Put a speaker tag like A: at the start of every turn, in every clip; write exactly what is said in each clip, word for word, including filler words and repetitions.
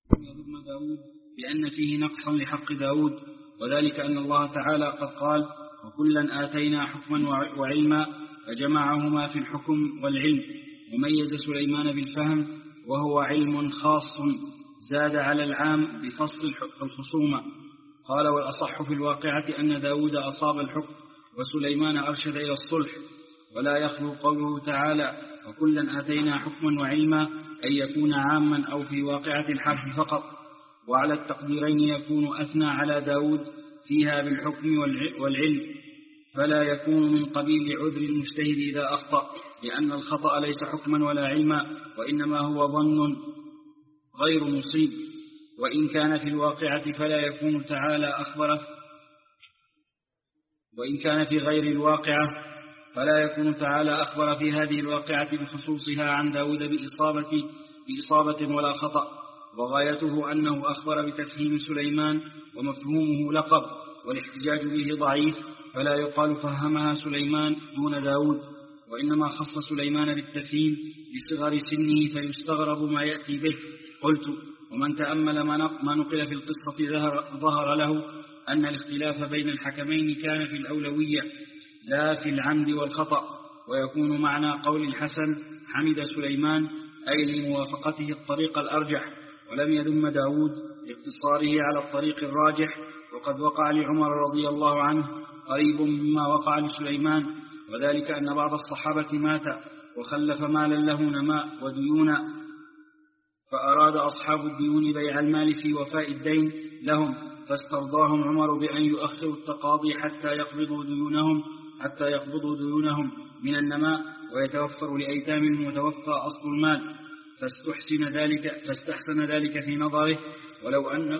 A: يذم داود بأن فيه نقصا لحق داود، وذلك أن الله تعالى قد قال: وكلا آتينا حكما وعلما، فجمعهما في الحكم والعلم، وميز سليمان بالفهم وهو علم خاص زاد على العام بفصل الخصومة. قال: والأصح في الواقعة أن داود أصاب الحكم وسليمان أرشد إلى الصلح، ولا يخلو قوله تعالى: وكلا آتينا حكما وعلما أن يكون عاما أو في واقعة الحرف فقط، وعلى التقديرين يكون أثنى على داود فيها بالحكم والعلم، فلا يكون من قبيل عذر المجتهد إذا أخطأ، لأن الخطأ ليس حكما ولا علما، وإنما هو ظن غير مصيب. وإن كان في الواقعة فلا يكون تعالى أخبر وإن كان في غير الواقعة فلا يكون تعالى أخبر في هذه الواقعة بخصوصها عن داود بإصابة, بإصابة ولا خطأ، وغايته أنه أخبر بتفهيم سليمان ومفهومه لقب، والاحتجاج به ضعيف، فلا يقال فهمها سليمان دون داود، وإنما خص سليمان بالتفهيم لصغر سنه فيستغرب ما يأتي به. قلت: ومن تأمل ما نقل في القصة ظهر له أن الاختلاف بين الحكمين كان في الأولوية لا في العمد والخطأ، ويكون معنى قول الحسن: حمد سليمان أي لموافقته الطريق الأرجح، ولم يذم داود لاقتصاره على الطريق الراجح. وقد وقع لعمر رضي الله عنه قريب مما وقع لسليمان، وذلك أن بعض الصحابة مات وخلف مالا له نماء وديون، فأراد أصحاب الديون بيع المال في وفاء الدين لهم، فاسترضاهم عمر بأن يؤخروا التقاضي حتى يقبضوا ديونهم حتى يقبضوا ديونهم من النماء، ويتوفر لأيتام المتوفى أصل المال، فاستحسن ذلك فاستحسن ذلك في نظره، ولو أن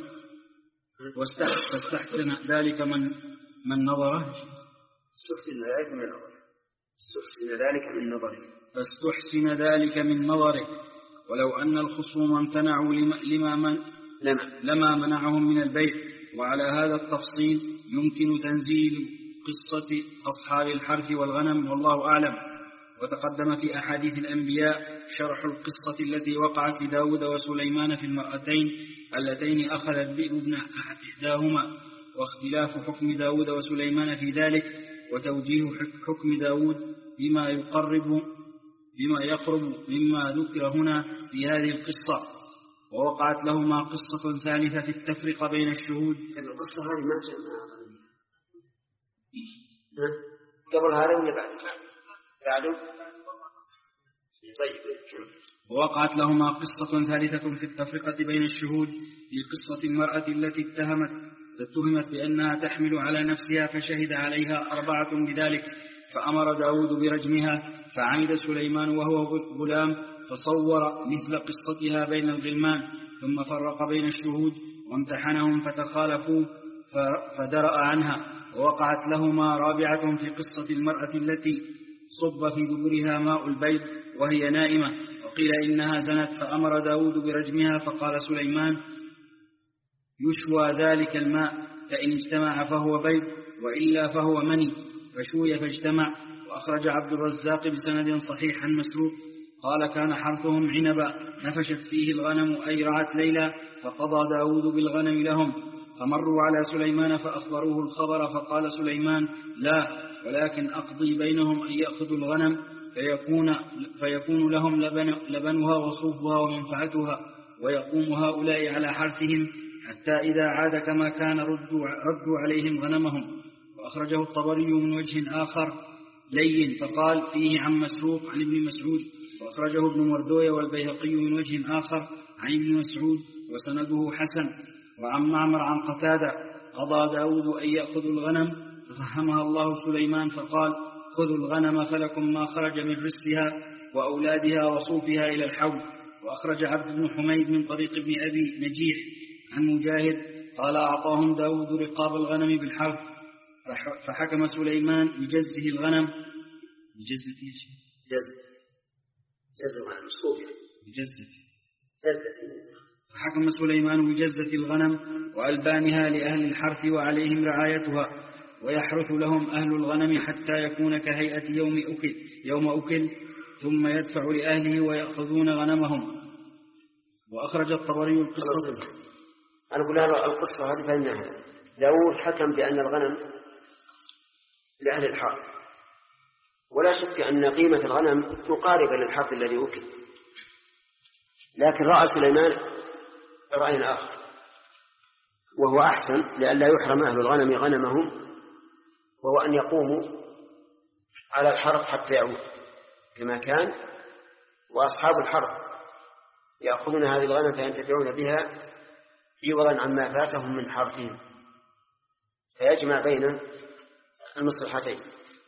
A: واستحسن ذلك من من نظره
B: استحسن ذلك من نظره استحسن ذلك من نظره
A: فاستحسن ذلك من نظره ولو أن الخصوم امتنعوا لما من
B: لما,
A: لما منعهم من البيع. وعلى هذا التفصيل يمكن تنزيل قصة أصحاب الحرث والغنم، والله أعلم. وتقدم في أحاديث الأنبياء شرح القصة التي وقعت لداود وسليمان في المرأتين اللتين أخذ الذئب ابن إحداهما، واختلاف حكم داود وسليمان في ذلك، وتوجيه حكم داود بما يقرب بما يقرب مما ذكر هنا في هذه القصة. ووقعت لهما قصة ثالثة في التفرقة بين الشهود.
B: القصة هذه ما سمعها قبل هذا ولا بعد بعده؟ طيب.
A: ووقعت لهما قصة ثالثة في التفرقة بين الشهود في قصة المرأة التي اتهمت اتهمت بأنها تحمل على نفسها، فشهد عليها أربعة بذلك، فأمر داود برجمها، فعمد سليمان وهو غلام فصور مثل قصتها بين الغلمان، ثم فرق بين الشهود وامتحنهم فتخالفوا فدرأ عنها. ووقعت لهما رابعة في قصة المرأة التي صب في دبرها ماء البيض وهي نائمة، وقيل إنها زنت، فأمر داود برجمها، فقال سليمان: يشوى ذلك الماء، فإن اجتمع فهو بيض، وإلا فهو مني، فشوي فاجتمع. وأخرج عبد الرزاق بسند صحيح عن مسروق قال: كان حرثهم عنبا نفشت فيه الغنم أي رعت ليلى، فقضى داود بالغنم لهم، فمروا على سليمان فأخبروه الخبر، فقال سليمان: لا، ولكن أقضي بينهم أن يأخذوا الغنم فيكون, فيكون لهم لبن لبنها وصوفها ومنفعتها، ويقوم هؤلاء على حرثهم حتى إذا عاد كما كان ردوا, ردوا عليهم غنمهم. وأخرجه الطبري من وجه آخر لين فقال فيه عن مسروق عن ابن مسعود. وأخرجه ابن مردوية والبيهقي من وجه آخر عن ابن مسعود وسنده حسن. وعن معمر عن قتادة: قضى داود أن يأخذوا الغنم، ففهمها الله سليمان فقال: خذوا الغنم فلكم ما خرج من رسها وأولادها وصوفها إلى الحول. وأخرج عبد بن حميد من طريق ابن أبي نجيح عن مجاهد قال: أعطاهم داود رقاب الغنم بالحرف، فحكم سليمان بجزه الغنم بجزة
B: جزة جزة الغنم الصوفية
A: بجزة
B: جزة
A: فحكم سليمان بجزة الغنم وألبانها لأهل الحرث وعليهم رعايتها، ويحرث لهم أهل الغنم حتى يكون كهيئة يوم أكل, يوم أكل ثم يدفع لأهله ويأخذون غنمهم. وأخرج الطبري القصة.
C: أنا أقول هذا القصة هذه فإنها داود حكم بأن الغنم لأهل الحرث، ولا شك أن قيمة الغنم مقاربة للحرث الذي أكل، لكن رأى سليمان رأي آخر وهو أحسن لئلا يحرم أهل الغنم غنمهم، وهو أن يقوموا على الحرث حتى يعود كما كان، وأصحاب الحرث يأخذون هذه الغنم فينتفعون بها عوضا عما فاتهم من حرثهم، فيجمع بين المصلحتين.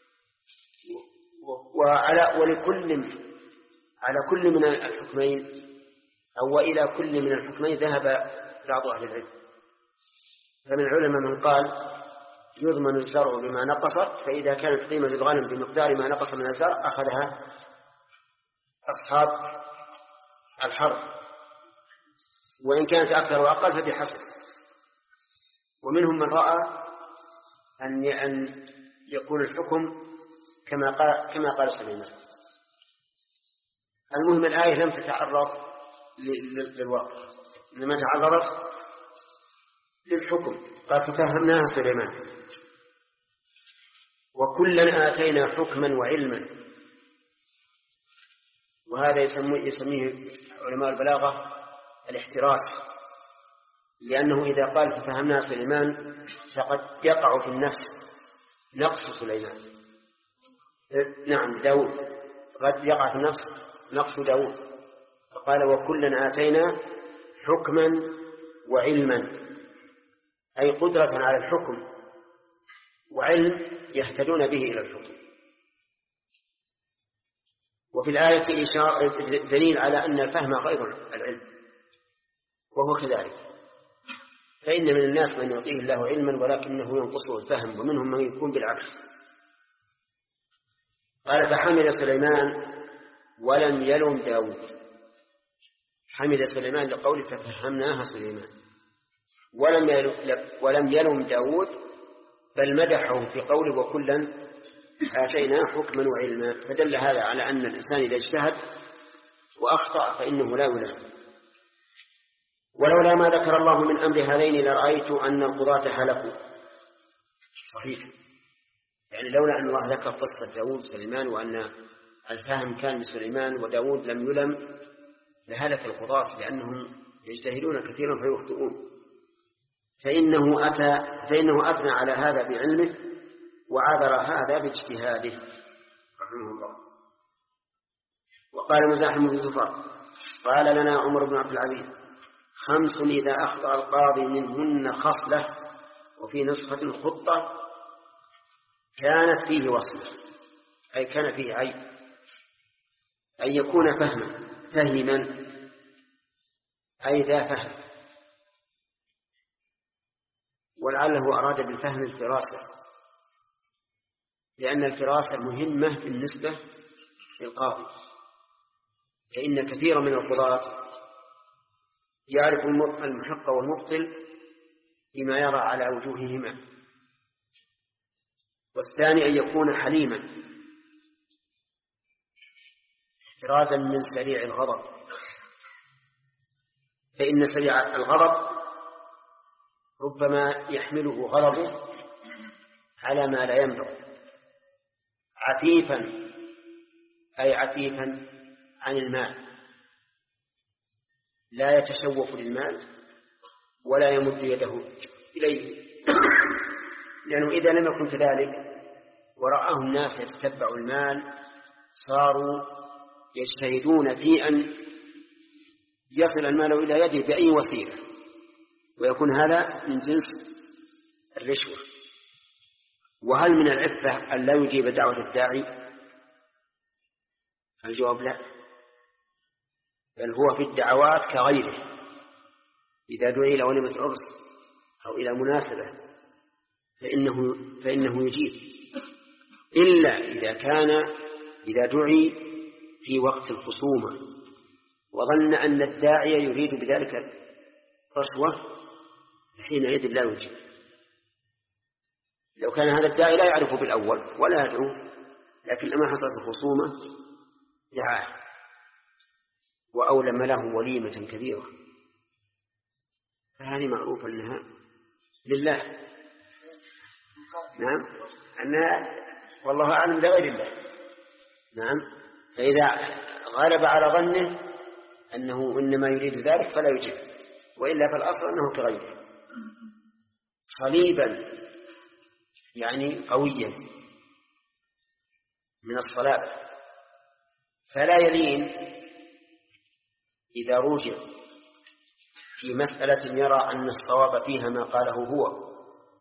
C: وعلى ولكل على كل من الحكمين أو وإلى كل من الحكمين ذهب بعض أهل العلم، فمن العلماء من قال يضمن الزرع بما نقص، فإذا كانت قيمة الغنم بمقدار ما نقص من الزرع أخذها أصحاب الحرث، وإن كانت أكثر وأقل فبحسب. ومنهم من رأى أن يكون الحكم كما قال كما قال سليمان. المهم الآية لم تتعرض للواقع، إنما تعرضت للحكم، قال ففهمناها سليمان وكلا آتينا حكما وعلما. وهذا يسميه علماء البلاغة الاحتراس، لأنه إذا قال ففهمناها سليمان فقد يقع في النفس نقص سليمان، نعم داود قد يقع في النفس نقص داود، فقال وكلا آتينا حكما وعلما، أي قدرة على الحكم وعلم يهتدون به إلى الحكم. وفي الآية إشارة دليل على أن الفهم غير العلم، وهو كذلك، فإن من الناس من يعطيه الله علما ولكنه ينقصه الفهم، ومنهم من يكون بالعكس. قال فحمد سليمان ولم يلم داود، حمد سليمان لقوله ففهمناها سليمان، ولم يلم, ولم يلم داود، بل مدحه في قوله وكلا آتينا حكما وعلما، فدل هذا على أن الإنسان إذا اجتهد وأخطأ فإنه لا يلام. ولولا ما ذكر الله من أمر هذين لرأيت أن القضاة هلكوا. صحيح، يعني لولا أن الله ذكر قصة داود سليمان وأن الفهم كان لسليمان وداود لم يلم لهلك القضاة، لأنهم يجتهدون كثيرا فيخطئون. فإنه أتى فإنه أثنى على هذا بعلمه وعذر هذا باجتهاده رحمه الله. وقال مزاحم بن زفر قال لنا عمر بن عبد العزيز خمس إذا أخطأ القاضي منهن خصلة، وفي نسخة خطة كانت فيه وصلة، أي كان فيه عيب، أن يكون فهما فهما أي ذا فهم، ولعله أراد بالفهم الفراسة، لأن الفراسة مهمة بالنسبة للقاضي، فإن كثيرا من القضاة يعرف المحق والمبطل بما يرى على وجوههما. والثاني أن يكون حليما احترازا من سريع الغضب، فإن سريع الغضب ربما يحمله غضبه على ما لا ينبغي. عفيفا أي عفيفا عن المال، لا يتشوف للمال ولا يمد يده إليه، لأنه إذا لم يكن كذلك ورآه الناس يتبعوا المال صاروا يجتهدون في أن يصل المال إلى يده بأي وسيلة، ويكون هذا من جنس الرشوة. وهل من العفة أن لا يجيب دعوة الداعي؟ الجواب لا، بل هو في الدعوات كغيره، إذا دعي إلى وليمة عرس أو إلى مناسبة فإنه, فإنه يجيب، إلا إذا كان إذا دعي في وقت الخصومة وظن أن الداعي يريد بذلك رشوة حينئذ لا يجيب. لو كان هذا الداعي لا يعرفه بالأول ولا يدعو، لكن لما حصلت الخصومة دعاه. وأولم له وليمة كبيرة، فهذه معروفة أنها لله. نعم، أنها والله أعلم لغير الله. نعم، فإذا غلب على ظنه أنه إنما يريد ذلك فلا يجب، وإلا فالأصل أنه كغيره. صليبا يعني قويا من الصلابة، فلا يلين إذا رجع في مسألة يرى أن الصواب فيها ما قاله هو،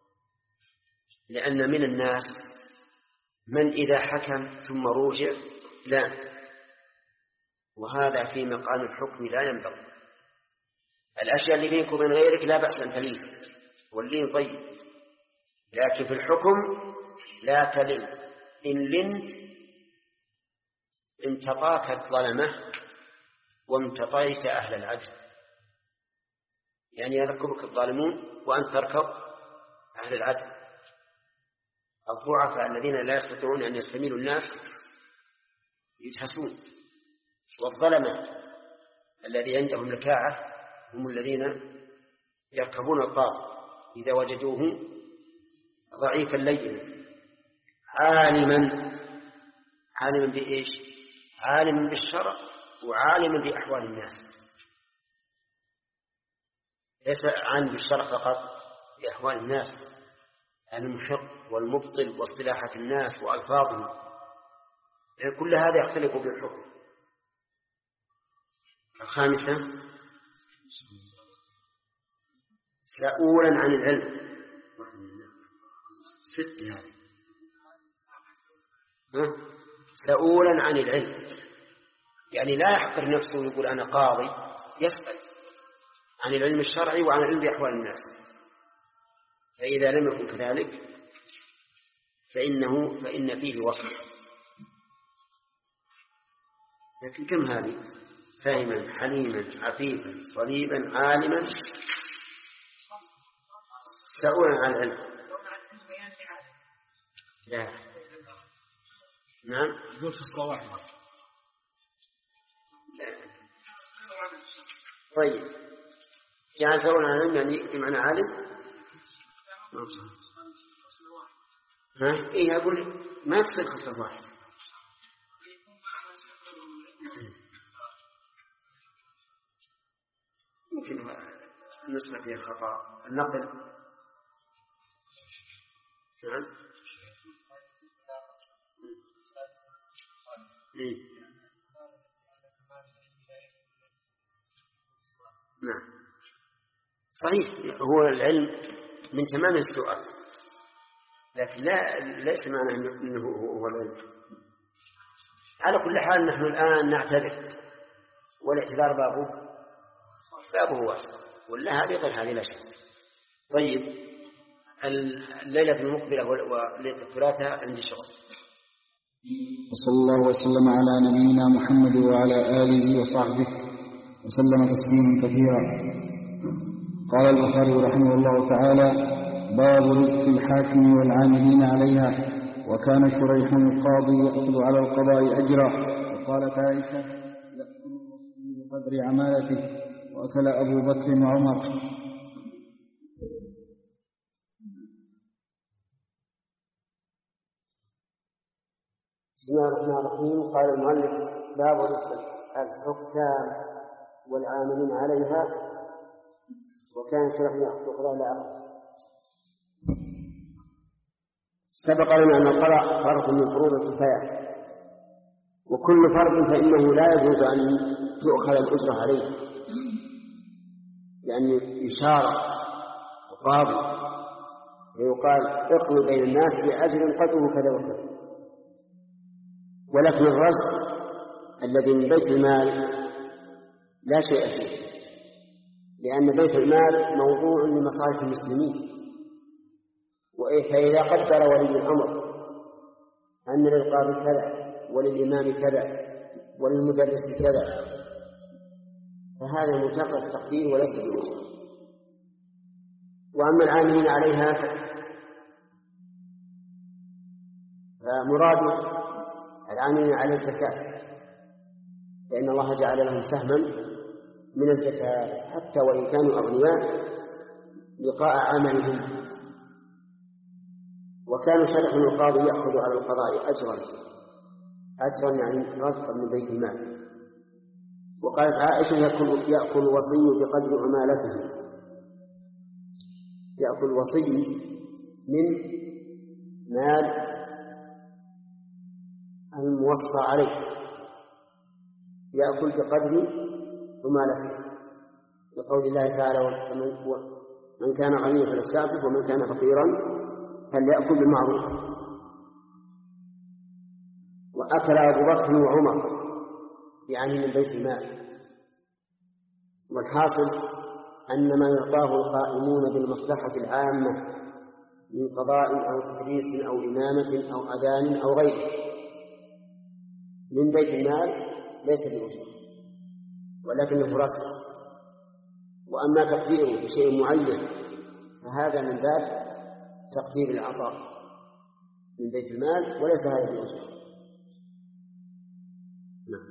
C: لأن من الناس من إذا حكم ثم رجع لا، وهذا في مقام الحكم لا ينبغي. الأشياء اللي بينك وبين غيرك لا بأس أن تلين، واللين طيب، لكن في الحكم لا تلن. إن لنت انتطاك الظلمة وامتطيت أهل العدل، يعني يركبك الظالمون وأن تركب أهل العدل. الضعفاء الذين لا يستطيعون أن يستميلوا الناس يجهسون، والظلمة الذي عندهم لكاعة هم الذين يركبون القاضي إذا وجدوه ضعيفا لينا. عالما عالما بإيش؟ عالما بالشرع وعالما بأحوال الناس، ليس عالم بالشرع فقط، بأحوال الناس، المحق والمبطل واصطلاحات الناس وألفاظهم، يعني كل هذا يختلف بالحكم. الخامسة سؤولا عن العلم. ستة هذه سؤولا عن العلم، يعني لا يحقر نفسه ويقول أنا قاضي، يسأل عن العلم الشرعي وعن العلم بأحوال الناس. فإذا لم يكن كذلك فإنه فإن فيه وصف. لكن كم هذه؟ فاهما حليما عفيفا صليبا عالما سؤولا عن العلم. لا، نعم،
A: يقول في الصلاة واحدة.
C: طيب، يعني سؤولا عن العلم يعني بمعنى عالم. ها؟ إيه أقول ما تصير خصلة واحدة. يمكن النسخة فيها خطأ، النقل. نعم. إيه؟ نعم صحيح، هو العلم من تمام السؤال، لكن لا ليس معنى أنه هو العلم. على كل حال نحن الآن نعتذر، والاعتذار بابه بابه واسع، ولا هذه غير هذه لا شيء. طيب، الليلة المقبلة وليلة الثلاثاء عندي شغل.
D: وصلى الله وسلم على نبينا محمد وعلى آله وصحبه وسلم تسليما كثيرا. قال البخاري رحمه الله تعالى: باب رزق الحاكم والعاملين عليها. وكان شريح القاضي يأخذ على القضاء أجرا. وقالت عائشة: يأكل الوصي بقدر عمالته، وأكل أبو بكر وعمر.
C: بسم الله الرحمن الرحيم. قال المؤلف: باب رزق الحكام والعاملين عليها. وكان شرح يأخذ القضاء لا أخذ. سبق لنا أن القضاء فرض من فروض الكفاية، وكل فرض فإنه لا يجوز أن تؤخذ الأجرة عليه، لأن يشار وقاضي ويقال اقضي بين الناس بأجر قدره كذا وكذا. ولكن الرزق الذي من بيت المال لا شيء فيه، لأن بيت المال موضوع لمصالح المسلمين. فإذا قدر ولي الأمر أن للقاضي كذا وللإمام كذا وللمدرس كذا، فهذا مجرد تقدير وليس بأجر. وأما العاملين عليها فمراد العاملين على الزكاة، لأن الله جعل لهم سهما من الزكاة حتى وإن كانوا أغنياء لقاء عملهم. وكان شرع القاضي يأخذ على القضاء أجرا أجرا يعني رزقا من بيت المال. وقالت عائشة يأكل, يأكل الوصي بقدر عمالته، يأكل الوصي من مال الموصى عليه، يأكل بقدر عمالته، لقول الله تعالى من كان غنيا فليستعفف ومن كان فقيرا فليأكل بالمعروف. وأكل أبو بكر وعمر يعني من بيت المال. والحاصل أن ما يعطاه القائمون بالمصلحة العامة من قضاء أو تدريس أو إمامة أو أذان أو غيره من بيت المال ليس بأجرة ولكنه رزق. وأما تقديره بشيء معين فهذا من باب تقدير العطاء من بيت المال وليس هذا بأجرة. نعم.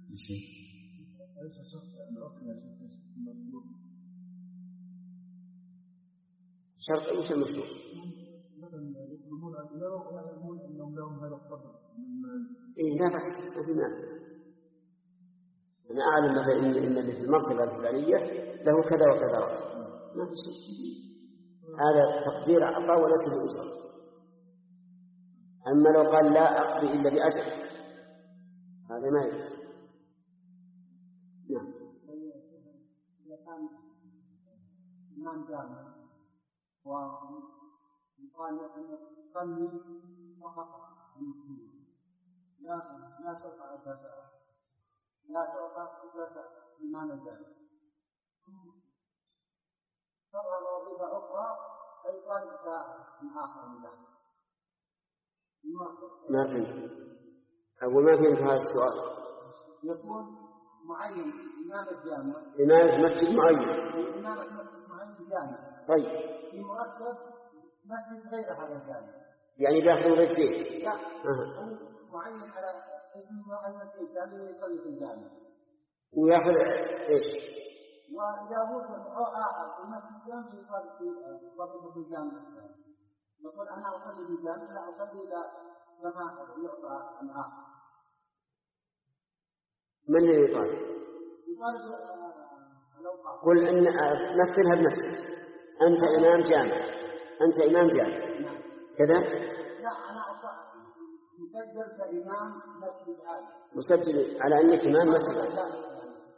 C: شرط ايش المشروع؟
E: يطلبون الإمامة ويعلمون أنهم لهم هذا القدر.
C: إيه لا بأس ما في مانع. أنا أعلم مثلا إن إن اللي في المرتبة الفلانية له كذا وكذا راتب ما في شيء. هذا تقدير عطاء وليس بأجرة. أما لو قال لا أقضي إلا بأجر هذا ما يجوز. نعم.
E: إمام جامع وقال أن تصلي فقط لا لا تقع الزكاة لا تقع الزكاة إمام الجامع. طبعا وظيفة أخرى أيضا من آخر من ذلك.
C: ما فهمت. أقول ما فهمت هذا السؤال.
E: يكون معين إمام الجامع.
C: إمام مسجد معين.
E: إمام مسجد معين جامع.
C: طيب.
E: في مرتب مسجد غير هذا الجامع.
C: يعني بياخذ رجلين.
E: لا. أه. معين على اسم معين في الجامع ويصلي في الجامع.
C: وياخذ إيش؟
E: وإذا وجد آخر في مسجد الجامع يصلي في وظيفة في الجامع. يقول أنا أصلي في الجامع لا أصلي إلى كما يعطى الآخر.
C: من اللي يطالب؟ قل إن مثلها بنفسك. أنت إمام جامع. أنت إمام جامع. كذا؟
E: لا أنا مسجل كإمام مسجد عالي.
C: مسجل على أنك إمام مسجد عالي.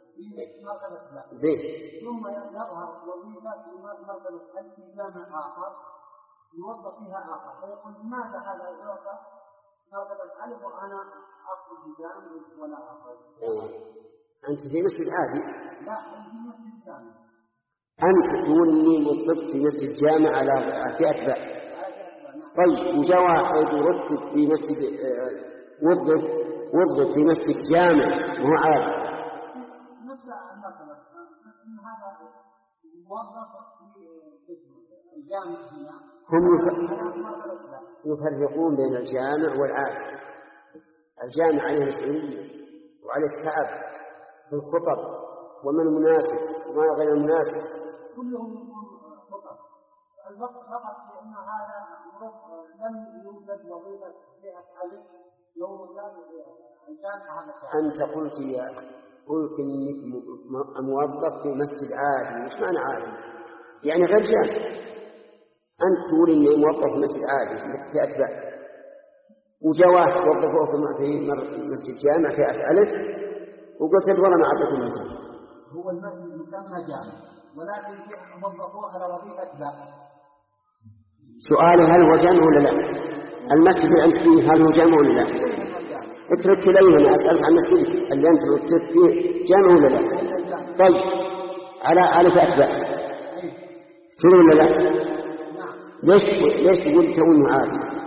C: زين.
E: ثم يظهر وظيفة إمام مرتبة ألف في جامع آخر يوظف فيها آخر فيقول لماذا هذا يعطى مرتبة ألف وأنا أخذ بجامع ولا أخذ.
C: أنت في مسجد عادي؟
E: لا في مسجد جامع.
C: أنت تقول إني وظفت في مسجد جامع على في أتباع. طيب وجاء واحد يرتب في مسجد وظف وظف في مسجد جامع وهو عادي.
E: نفس المرتبة بس إن هذا موظف في الجامع هنا.
C: هم يفرقون بين الجامع والعادي. الجامع عليه مسؤولية وعليه التعب في الخطب ومن المناسب وما غير المناسب.
E: كلهم يكون خطب. الوقت فقط لأن هذا لم يوجد وظيفة فئة ألف يوم كان الجامع هذا.
C: أنت قلت يا قلت إنك موظف في مسجد عادي. مش معنى عادي؟ يعني غير جامع. أنت تقول إني موظف في مسجد عادي في أتباع. وجاء واحد وظفوه في مسجد جامع في ألف وقلت والله ما أعطيته مثل.
E: هو المسجد يسمى جامع ولكن وظفوه على وظيفة أتباع.
C: سؤالي هل هو جامع ولا لا؟ المسجد اللي أنت فيه هل هو جامع ولا لا؟ اترك كليهما. أسألك عن مسجدك اللي أنت اترك فيه جامع ولا لا؟ طيب على ألف أتباع شنو ولا لا؟ ليش ليش تقول تونه عادي؟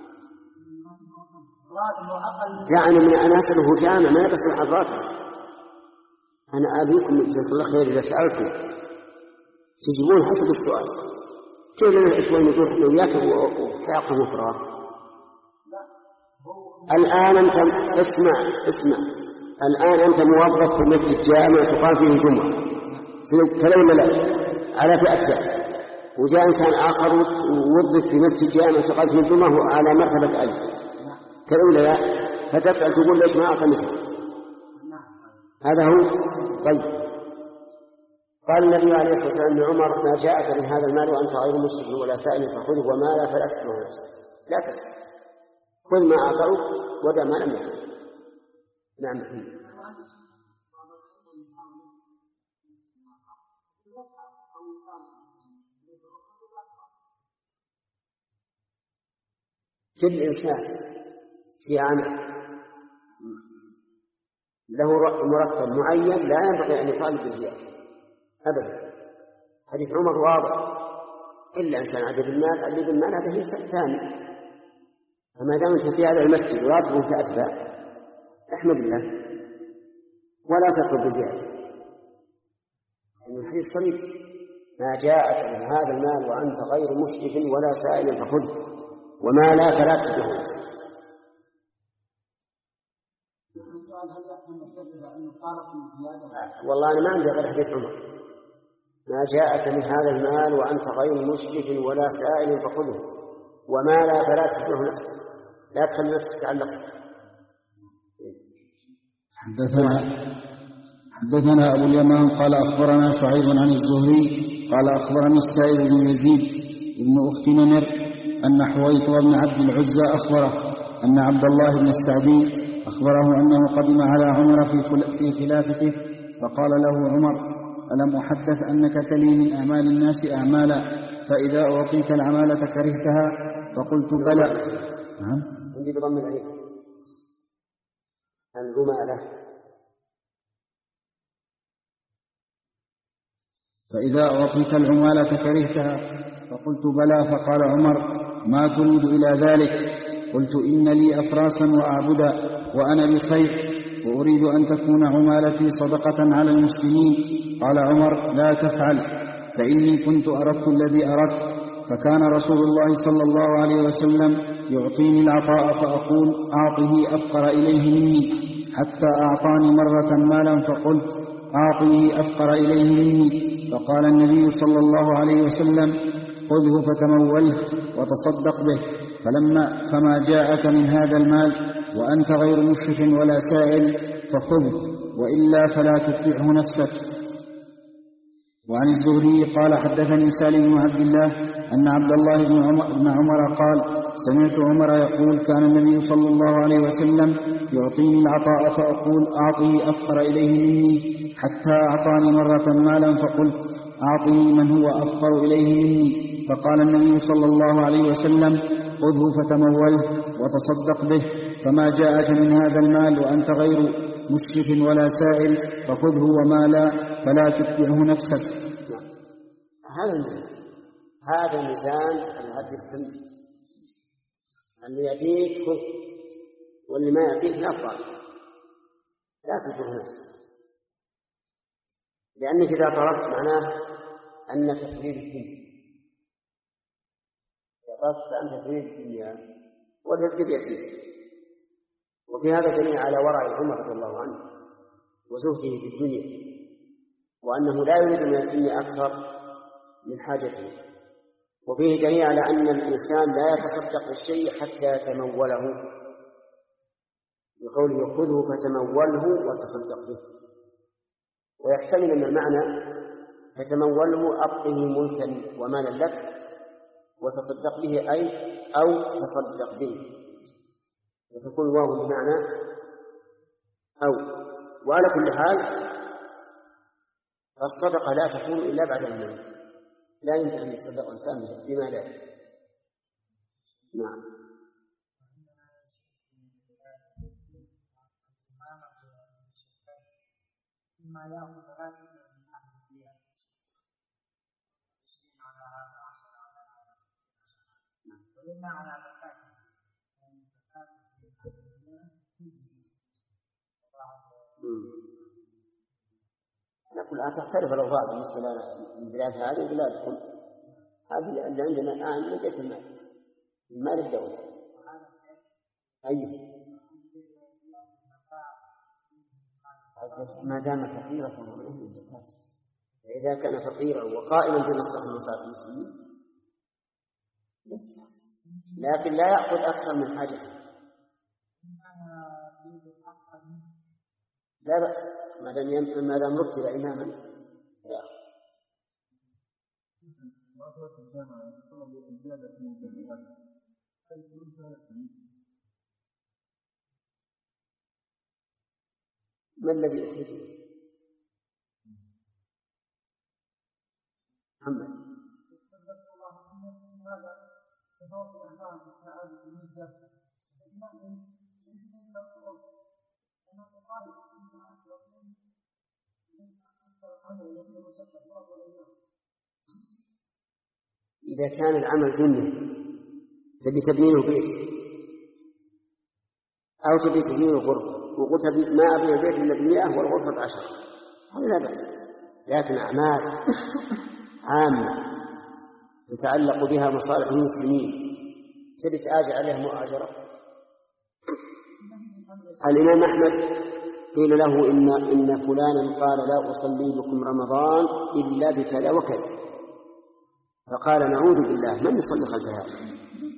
C: يعني من أنا أسأله جامع ما يقصد الحضرات. أنا أبيكم جزاك الله خير إذا سألتم تجيبون حسب السؤال. كيف لنا شوي نقول إحنا وياك وحياق مفرغ. الآن أنت اسمع اسمع الآن أنت موظف في مسجد جامع تقام فيه الجمعة كلام لا على فئة فئة، وجاء إنسان آخر ووظف في مسجد جامع تقام فيه الجمعة على مرتبة ألف كلام لا، فتسأل تقول ليش ما أعطى مثله؟ هذا هو. طيب قال النبي عليه الصلاة والسلام لعمر ما جاءك من هذا المال وأنت غير مسلم ولا سائل فخذه وما لا فلا تكره نفسك، لا تسأل، خذ ما أعطوك ودع ما لم يكن. نعم. كل إنسان في عمل له مرتب معين لا ينبغي أن يطالب بزيادة أبدا. حديث عمر واضح، إلا إنسان عدد المال عدد المال هذا شيء ثاني. فما دام أنت في هذا المسجد وراتبه كأتباع احمد الله ولا تطلب بزيادة. يعني الحديث صريح، ما جاءك من هذا المال وأنت غير مشرف ولا سائل فخذه وما لا فلا تكره نفسك. والله أنا ما عندي غير حديث عمر، ما جاءك من هذا المال وأنت غير مشرف ولا سائل فخذه وما لا فلا تكره نفسك، لا تخلي نفسك تعلق.
D: حدثنا حدثنا أبو اليمان قال أخبرنا شعيب عن الزهري قال أخبرني السائب بن يزيد بن أخت نمر أن حويط بن عبد العزى أخبره أن عبد الله بن السعدي أخبره أنه قدم على عمر في خلافته فقال له عمر ألم أحدث أنك تلي من أعمال الناس أعمالا فإذا أعطيت العمالة كرهتها؟ فقلت بلى. نعم.
C: عندي بضم العين العمالة.
D: فإذا أعطيت العمالة كرهتها؟ فقلت بلى. فقال عمر ما تريد إلى ذلك؟ قلت إن لي أفراسا وأعبدا وأنا بخير وأريد أن تكون عمالتي صدقة على المسلمين. قال عمر لا تفعل فإني كنت أردت الذي أردت. فكان رسول الله صلى الله عليه وسلم يعطيني العطاء فأقول أعطه أفقر إليه مني، حتى أعطاني مرة مالا فقلت أعطه أفقر إليه مني. فقال النبي صلى الله عليه وسلم خذه فتموله وتصدق به، فلما فما جاءك من هذا المال وأنت غير مشرف ولا سائل فخذه وإلا فلا تتبعه نفسك. وعن الزهري قال حدثني سالم بن عبد الله أن عبد الله بن عمر, بن عمر قال سمعت عمر يقول كان النبي صلى الله عليه وسلم يعطيني العطاء فأقول أعطه أفقر إليه مني، حتى أعطاني مرة مالا فقلت أعطه من هو أفقر إليه مني. فقال النبي صلى الله عليه وسلم خذه فتموله وتصدق به، فما جاءك من هذا المال وأنت غير مشرف ولا سائل فخذه وما لا فلا تتبعه نفسك.
C: هذا الميزان، هذا ميزان الهدي السني، اللي يأتيك خذ واللي ما يأتيك لا طالب، لا تتبعه نفسك، لأنك إذا طلبت معناه أنك تريد الدنيا، إذا طلبت أنت تريد الدنيا والرزق بيأتيك. وفي هذا دليل على ورع عمر رضي الله عنه وزهده في الدنيا، وأنه لا يريد من الدنيا أكثر من حاجته. وفيه دليل على أن الإنسان لا يتصدق بالشيء حتى يتموله، بقوله خذه فتموله وتصدق به. ويحتمل أن المعنى فتموله أبقه ملكا ومالا لك وتصدق به أي أو تصدق به، وتكون واو بمعنى أو. وعلى كل حال فالصدقة لا تكون إلا بعد الموت، لا يمكن أن يتصدق إنسان بما لا. نعم. نقول أن تختلف الأوضاع بالنسبة للبلاد هذه وبلاد كل هذه اللي عندنا الآن من بيت المال، المال الدولي. أيوه ما دام فقيرا فهو من أهل الزكاة. فإذا كان فقيرا وقائما بمصلحة مصالح المسلمين يستحق، لكن لا يأخذ أكثر من حاجته. لا بأس ما دام ما دام رتب إماما لا. ما الذي أخرجه؟ محمد إذا كان العمل دنيا تبي تبنيه بيت أو تبي تبنيه غرفة وقلت ما أبني البيت إلا بمئة والغرفة بعشرة هذا لا بأس. لكن أعمال عامة تتعلق بها مصالح المسلمين تبي تآجر عليها مؤاجرة. الإمام أحمد قيل له إن, إن فلانا قال لا أصلي بكم رمضان إلا بكذا وكذا، فقال نعوذ بالله من يصلي خلف هذا،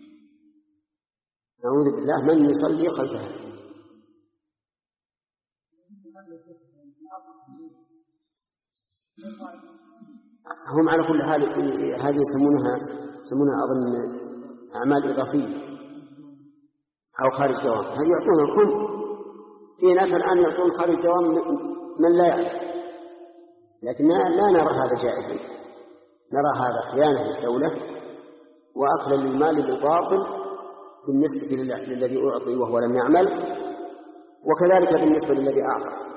C: نعوذ بالله من يصلي خلف هذا. هم على كل حال هذه يسمونها يسمونها أظن أعمال إضافية أو خارج دوام. هذه يعطون الكل. في ناس الآن يعطون خارج دوام من لا يعلم، لكن لا نرى هذا جائزا، نرى هذا خيانة للدولة وأكل للمال بالباطل بالنسبة للذي أعطي وهو لم يعمل، وكذلك بالنسبة للذي أعطى.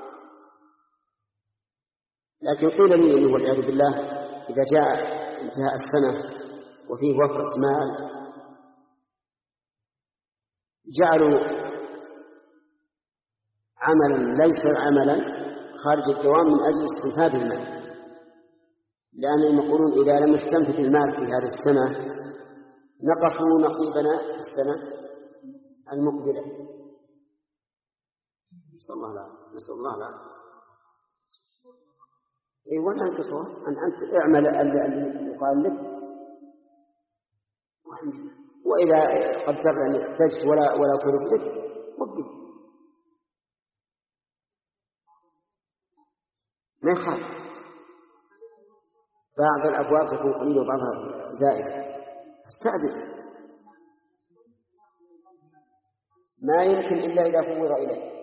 C: لكن قيل لي أنه والعياذ بالله إذا جاء انتهاء السنة وفيه وفرة مال جعلوا عملا ليس عملا خارج الدوام من أجل استنفاد المال، لأنهم يقولون إذا لم نستنفد المال في هذه السنة نقصوا نصيبنا في السنة المقبلة. نسأل الله العافية. نسأل الله العافية. إيه ولا انقصوا أن أنت اعمل اللي يقال لك، وإذا قدر أن احتجت ولا ولا صرف لك وقف ما يخاف. بعض الأبواب تكون قليلة وبعضها زائدة، استعدل ما يمكن إلا إذا فوض إليه.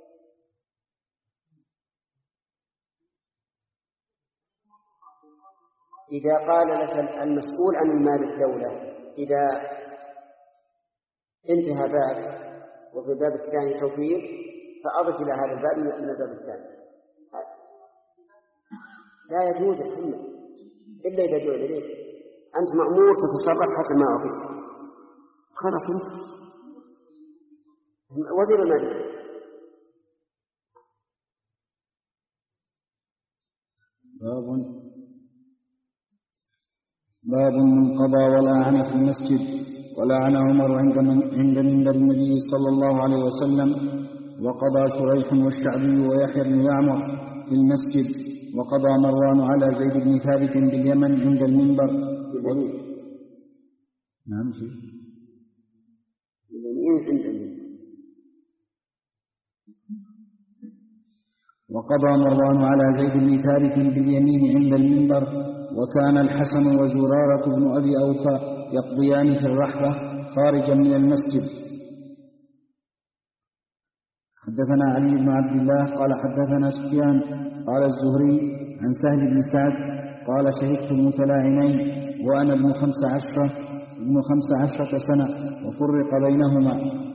C: إذا قال لك المسؤول عن المال الدولة إذا انتهى باب وفي الباب الثاني توفير فأضف إلى هذا الباب من الباب الثاني، لا يجوز الحمل إلا إذا جوز إليك. أنت مأمور تتصرف حسب ما أعطيت، خلاص انت وزير المال.
D: باب باب من قضى ولعن في المسجد. ولعن عمر عند عند منبر النبي صلى الله عليه وسلم، وقضى شريح والشعبي ويحيى بن يعمر في المسجد، وقضى مروان على زيد بن ثابت باليمن عند المنبر. نعم شيء وقضى مروان على زيد بن ثابت باليمين عند المنبر، وكان الحسن وزرارة بن أبي أوفى يقضيان في الرحبة خارجا من المسجد. حدثنا علي بن عبد الله قال حدثنا سفيان قال الزهري عن سهل بن سعد قال شهدت المتلاعنين وأنا ابن خمس عشرة ابن خمس عشرة سنة وفرق بينهما.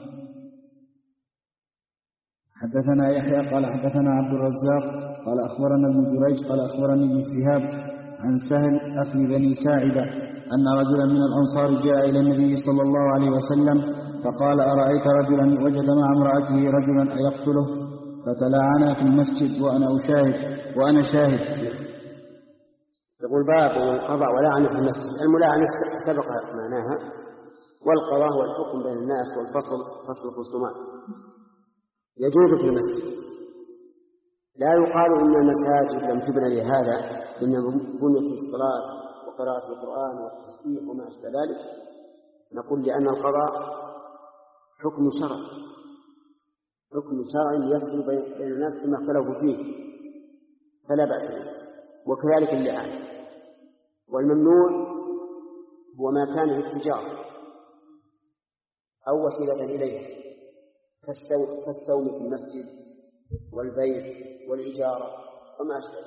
D: حدثنا يحيى قال حدثنا عبد الرزاق قال أخبرنا ابن جريج قال أخبرني ابن شهاب عن سهل أخي بني ساعدة أن رجلا من الأنصار جاء إلى النبي صلى الله عليه وسلم فقال أرأيت رجلا وجد مع امرأته رجلا أيقتله؟ فتلاعنا في المسجد وأنا أشاهد وأنا شاهد.
C: يقول باب القضاء ولعنة في المسجد. الملاعنة سبق معناها، والقضاء والحكم بين الناس والفصل فصل الخصومات يجوز في المسجد. لا يقال إن المساجد لم تبنى لهذا، إنما بنيت للصلاة وقراءة القرآن والتسبيح وما أشبه ذلك. نقول لأن القضاء حكم شرعي، حكم شرعي يفصل بين الناس بما اختلفوا فيه فلا بأس به. وكذلك اللعان. والممنوع هو ما كان للتجارة أو وسيلة إليها كالسوم في المسجد والبيع والإجارة وما أشبه.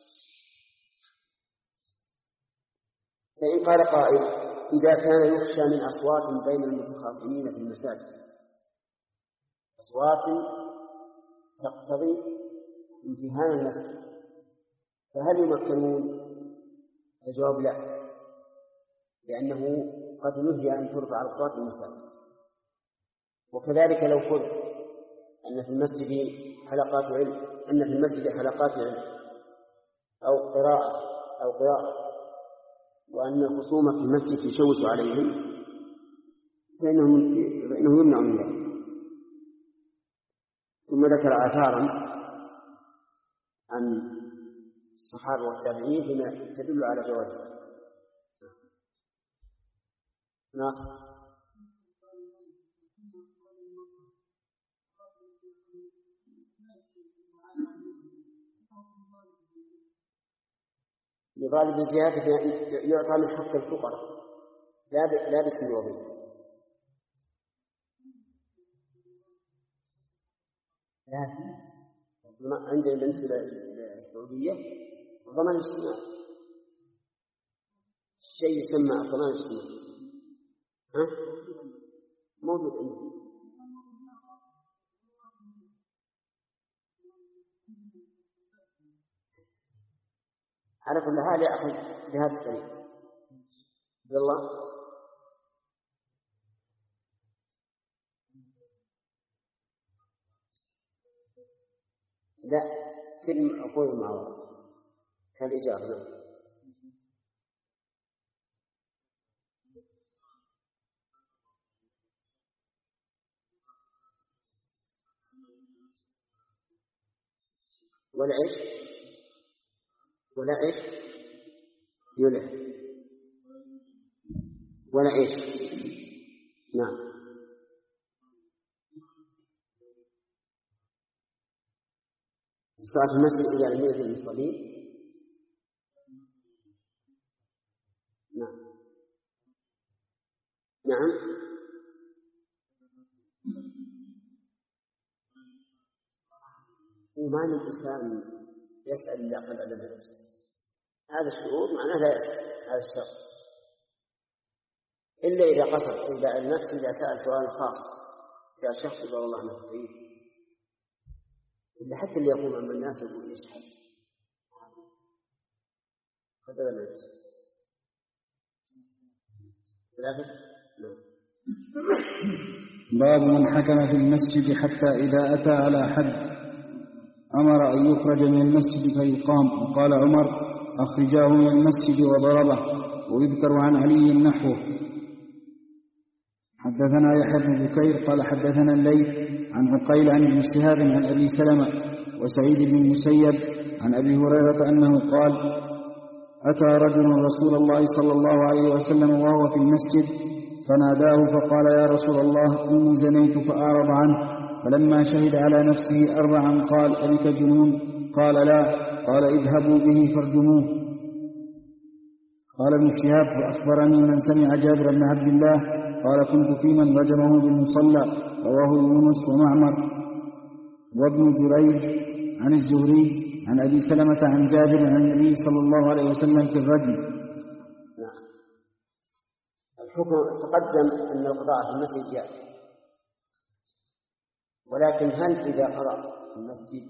C: فإن قال قائل: إذا كان يخشى من أصوات بين المتخاصمين في المساجد، أصوات تقتضي امتهان المسجد، فهل يمكنون؟ الجواب لا، لأنه قد نهي أن ترفع الأصوات في المساجد. وكذلك لو قلت أن في المسجد حلقات علم أن في المسجد حلقات علم أو قراءة أو قراءة وأن الخصومة في المسجد تشوش عليهم، فإنه فإنه يمنع من ذلك. ثم ذكر آثارا عن الصحابة والتابعين بما تدل على جوازه. ناصر يطالب بالزيادة يعطى من حق الفقراء لا باسم الوظيفة. عندنا بالنسبة للسعودية ضمان الاجتماعي، شيء يسمى الضمان الاجتماعي ها؟ موجود عندنا. على كل حال يأخذ بهذا الطريق. عبد الله لا كلمة أقول معه كالإجابة. ولا إيش ولا إيش يله ولا إيش. نعم. صلاة المسجد إلى أمير المصلين. نعم نعم وما الإنسان يسأل إلا قل أدب نفسه. هذا الشعور معناه لا يسأل هذا الشرط، إلا إذا قصد إلى النفس إذا سأل سؤال خاص جاء شخص يقول الله ما تقيم، إلا حتى اللي يقوم أمام الناس يقول يشهد هذا لا يسأل. ثلاثة.
D: باب من حكم في المسجد حتى إذا أتى على حد أمر أن يخرج من المسجد فيقام، وقال عمر: أخرجاه من المسجد وضربه. ويذكر عن علي نحوه. حدثنا يحيى بن بكير قال حدثنا الليث عن عقيل عن ابن شهاب عن أبي سلمة وسعيد بن المسيب عن أبي هريرة أنه قال: أتى رجل رسول الله صلى الله عليه وسلم وهو في المسجد فناداه فقال: يا رسول الله إني زنيت، فأعرض عنه، فلما شهد على نفسه أربعا قال: أبك جنون؟ قال: لا. قال: اذهبوا به فارجموه. قال ابن شهاب: فأخبرني من سمع جابر بن عبد الله قال: كنت في من رجمه بالمصلى. رواه يونس ومعمر وابن جريج عن الزهري عن أبي سلمة عن جابر عن النبي صلى الله عليه وسلم في الرجم.
C: الحكم تقدم أن القضاء في المسجد جائز، ولكن هل إذا قضى في المسجد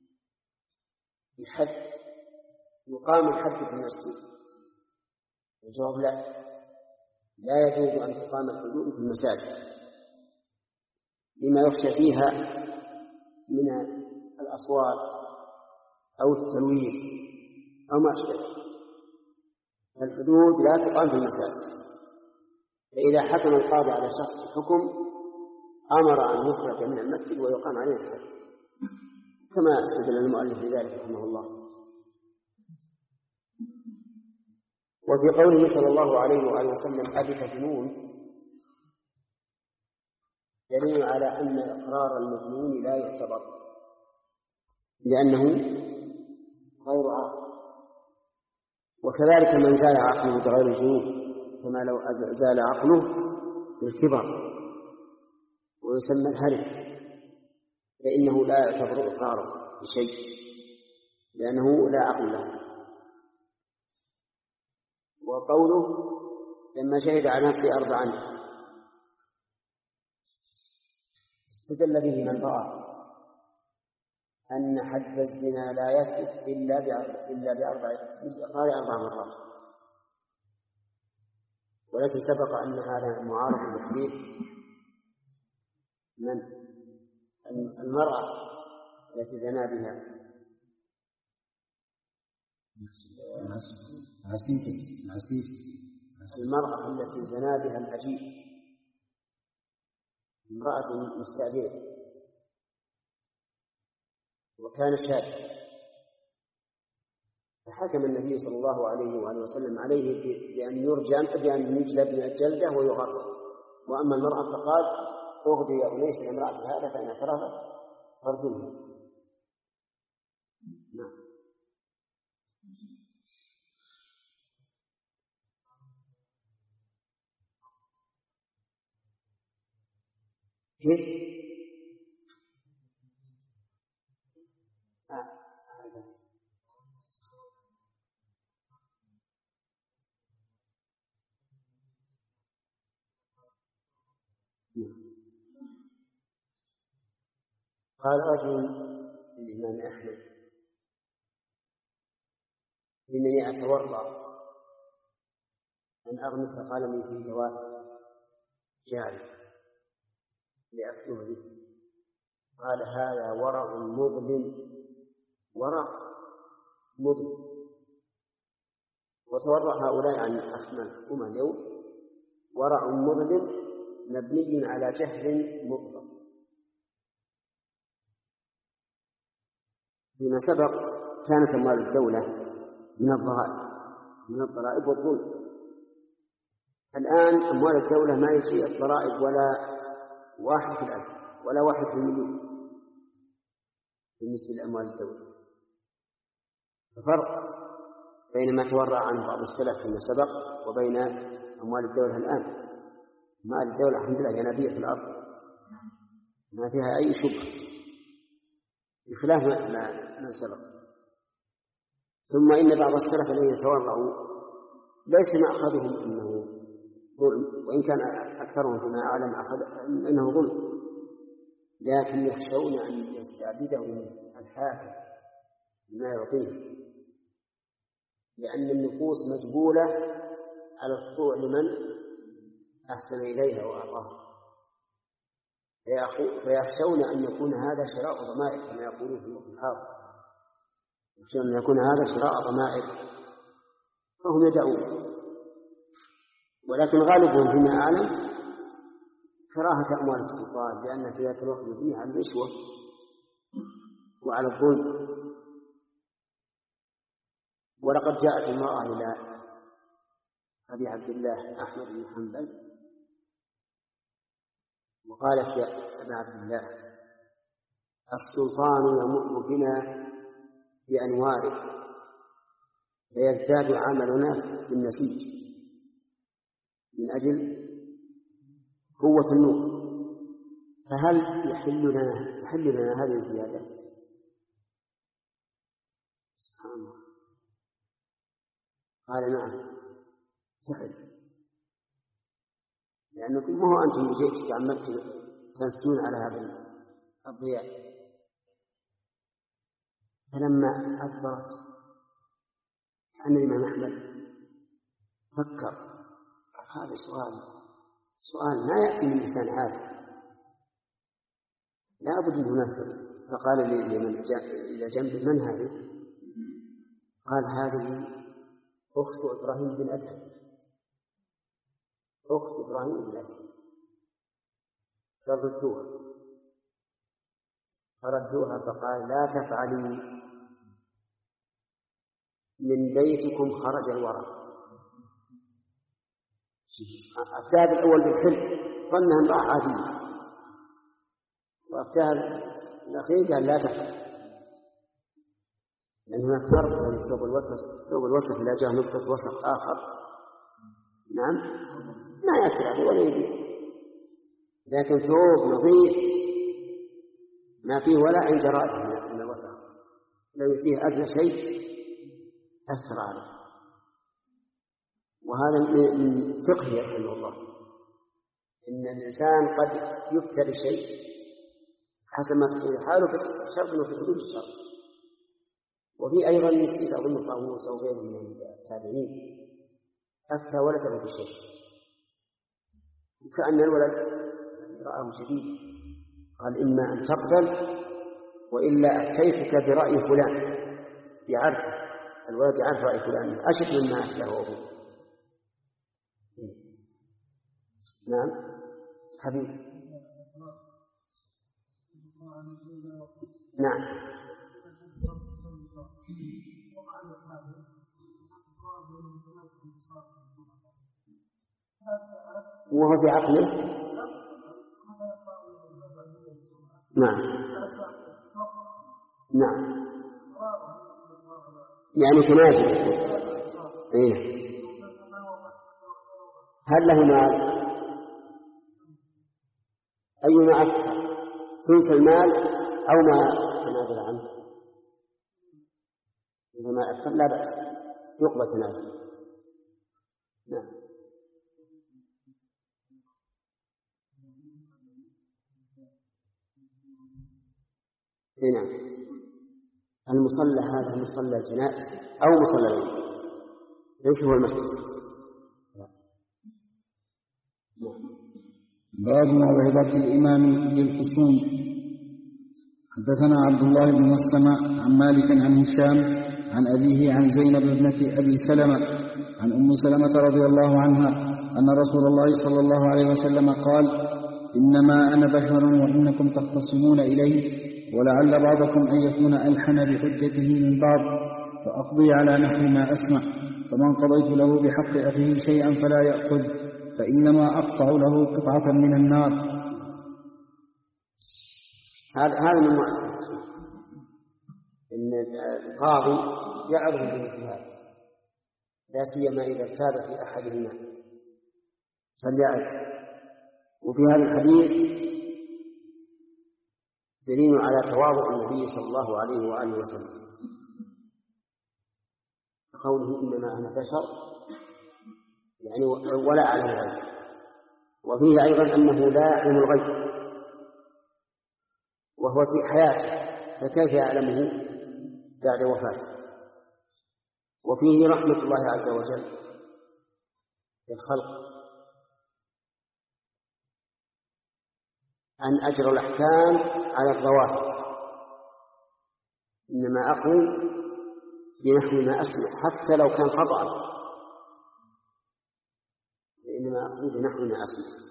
C: بحد يقام الحد في المسجد؟ الجواب لا، لا يجوز أن تقام الحدود في المساجد لما يخشى فيها من الأصوات أو التلويث أو ما أشبه. الحدود لا تقام في المساجد، فإذا حكم القاضي على شخص بحكم أمر أن يخرج من المسجد ويقام عليه الحد كما استدل المؤلف بذلك رحمه الله. وفي قوله صلى الله عليه وآله وسلم أبتفنون دليل على أن إقرار المجنون لا يعتبر لأنه غير عاقل، وكذلك من زال عقله بغير الجنون كما لو زال عقله بالكبر ويسمى الهرم فإنه لا يعتبر إقراره بشيء لأنه لا عقل له. وقوله لما شهد على نفسه أربعا استدل به من رأى أن حد الزنا لا يثبت إلا بأربع إلا بأربع بالإقرار أربع مرات، ولكن سبق أن هذا معارض بحديث من المرأة التي زنا بها المرأة التي زنا بها الأجيب امرأة مستأجرة وكان شاب، فحكم النبي صلى الله عليه وآله وسلم عليه بأن يرجم بأن يجلب من الجلدة ويغرب. وأما المرأة فقال أغضي أنيس لامرأة هذا فإن اعترفت فارجمها. نعم. كيف؟ آه. قال رجل للإمام أحمد إنني أتورع أن أغمس قلمي في جوات جاري لأكتب به. قال هذا ورع مظلم، ورع مظلم. وتورع هؤلاء عن أحمد أمة اليوم ورع مظلم مبني على جهل مطلق. فيما سبق كانت أموال الدولة من الضرائب من الضرائب والظلم. الآن أموال الدولة ما يجي الضرائب ولا واحد في الألف ولا واحد في المليون بالنسبة لأموال الدولة. الفرق بين ما تورع عنه بعض السلف فيما سبق وبين أموال الدولة الآن. أموال الدولة الحمد لله ينابيع في الأرض ما فيها أي شبهة بخلاف ما ما سبق. ثم إن بعض السلف الذين يتورعوا ليس مأخذهم أنه ظلم، وإن كان أكثرهم فيما أعلم أخذ أنه ظلم، لكن يخشون أن يستعبدهم الحاكم بما يعطيه، لأن النفوس مجبولة على الخضوع لمن أحسن إليها وأعطاها، فيخشون أن يكون هذا شراء ضمائر كما يقولون في الوقت الحاضر، يخشون أن يكون هذا شراء ضمائر فهم يدعون. ولكن غالبهم فيما أعلم كراهة أموال السلطان، لأن في ذات الوقت يبني على الرشوة وعلى الظلم. ولقد جاءت المرأة إلى أبي عبد الله أحمد بن حنبل وقالت يا أبا عبد الله السلطان يمر بنا بأنواره فيزداد عملنا بالنسيج من أجل قوة النور، فهل يحل لنا تحل لنا هذه الزيادة؟ سبحان الله. قال نعم تحل، لأنكم ما هو أنتم جئتوا تعمدتم تنسجون على هذا الضياء. فلما أكبرت كان الإمام أحمد فكر هذا سؤال سؤال ما يأتي من لسان عادي لا بد أن يناسب. فقال لمن إلى جنب من هذه؟ قال هذه أخت إبراهيم بن أدهم، أخت إبراهيم بن أدهم فردوها. فردوها فقال لا تفعلي من بيتكم خرج الورى. أفتاه الأول بالحلم ظنها امرأة عادية، وأفتاه الأخير قال لا تفعل، لأن هناك فرق بين ثوب الوسخ ثوب الوسخ إذا جاء نقطة وسخ آخر نعم ما يأثر عليه ولا يجي، لكن ثوب نظيف ما فيه ولا عين جرائح من الوسخ لو يأتيه أدنى شيء أثر عليه. وهذا من فقه رحمه الله، إن الإنسان قد يفتى بشيء حسب ما تقول حاله بس شرط أنه في حدود الشرع. وفي أيضا نسيت أظن طاووس أو غيره من التابعين أفتى ولده بشيء وكأن الولد رأه شديد قال إما أن تقبل وإلا أتيتك برأي فلان، يعرف الولد يعرف رأي فلان أشد مما أفتاه أبوه. نعم حبيب. نعم وهو في عقله. نعم نعم يعني تنازل. إيه. هل له مال؟ أيما أكثر ثلث المال أو ما تنازل عنه؟ إذا ما أكثر لا بأس يقبل تنازل. نعم نعم. المصلى هذا مصلى الجنائز أو مصلى العيد ليس هو المسجد.
D: باب موعظة الإمام للخصوم. حدثنا عبد الله بن مسلمة عن مالك عن هشام عن أبيه عن زينب ابنة أبي سلمة عن أم سلمة رضي الله عنها أن رسول الله صلى الله عليه وسلم قال: إنما أنا بشر وإنكم تختصمون إلي، ولعل بعضكم أن يكون ألحن بحجته من بعض، فأقضي على نحو ما أسمع، فمن قضيت له بحق أخيه شيئا فلا يأخذ، فإنما أقطع له قطعة من النار.
C: هذا هذا من معنى إن القاضي يعرف بمثل هذا، لا سيما إذا ارتاب في أحدهما فليعرف. وفي هذا الحديث دليل على تواضع النبي صلى الله عليه وآله وسلم، قوله إنما أنا بشر يعني ولا أعلم الغيب. وفيه أيضا أنه لا يعلم الغيب وهو في حياته، فكيف يعلمه بعد وفاته؟ وفيه رحمة الله عز وجل للخلق أن أجرى الأحكام على الظواهر، إنما أقول بنحو ما أسمع حتى لو كان خطأ، إنما أقول بنحو ما أسمع.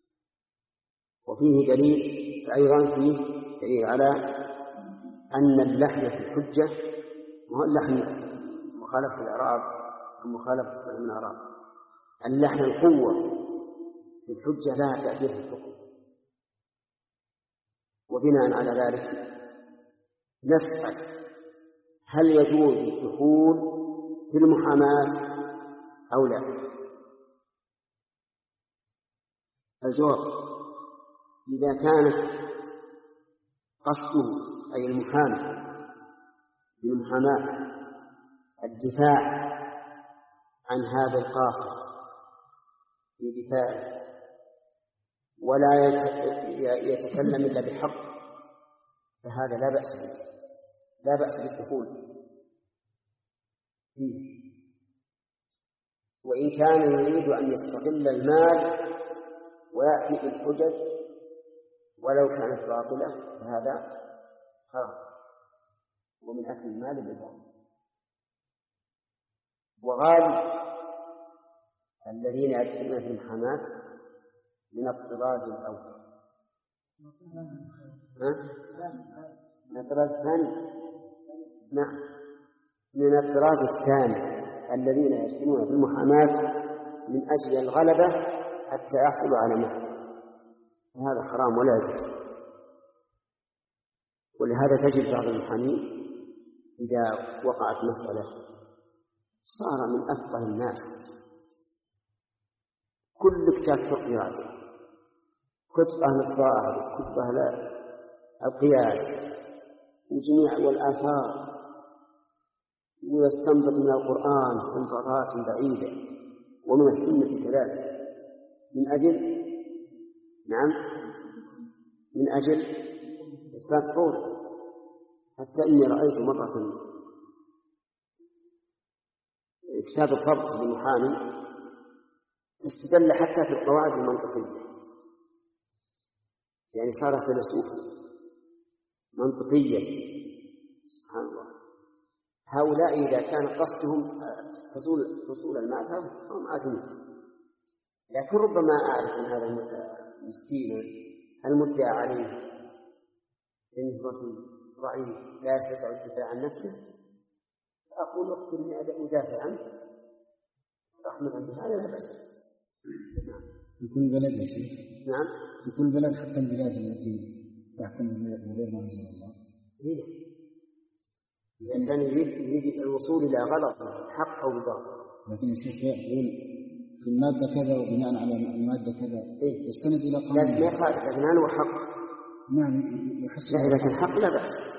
C: وفيه دليل أيضا فيه دليل على أن اللحن في الحجة وهو اللحن مخالفة الإعراب ومخالفة الصحيح من الإعراب، اللحن القوة في الحجة لها تأثير في الحكم. وبناء على ذلك نسأل: هل يجوز الدخول في المحاماة أو لا؟ الجواب: إذا كانت قصده أي المحامي بالمحاماة الدفاع عن هذا القاصد في دفاعه ولا يتكلم إلا بالحق، فهذا لا بأس به، لا بأس بالدخول فيه. وإن كان يريد أن يستغل المال ويأتي بالحجج ولو كانت باطلة فهذا حرام ومن أكل المال بالباطل. وغالب الذين يدخلون في المحاماة من الطراز الأول، من الطراز الثاني. نعم، من الطراز الثاني الذين يدخلون في المحاماة من أجل الغلبة حتى يحصلوا على مال، هذا حرام ولا يجوز. ولهذا تجد بعض المحامين إذا وقعت مسألة صار من أفقه الناس، كل كتاب فقهي عنه، كتب أهل الظاهر وكتب أهل القياس وجميع والآثار، ويستنبط من القرآن استنباطات بعيدة ومن السنة كذلك، من أجل نعم من أجل إثبات قوله. حتى إني رأيت مرة كتاب الضبط للمحامي استدل حتى في القواعد المنطقية، يعني صار فيلسوف منطقيا. سبحان الله. هؤلاء إذا كان قصدهم حصول حصول المال فهم آثمين، لكن ربما أعرف أن هذا المسكين المدعى عليه إنه رجل ضعيف لا يستطيع الدفاع عن نفسه، فأقول اقتلني أدافع عنه رحمة بهذا لا بأس.
D: في كل بلد يا شيخ.
C: نعم،
D: في كل بلد حتى البلاد التي تحكم بغير ما أنزل الله.
C: إيه. إذا كان يريد الوصول إلى غلط حق أو باطل.
D: لكن الشيخ يقول في المادة كذا وبناء على المادة كذا
C: إيه؟
D: يستند إلى قانون.
C: لا ما يخالف، لكن هل هو حق؟
D: نعم يحصل.
C: لا، إذا كان حق لا بأس.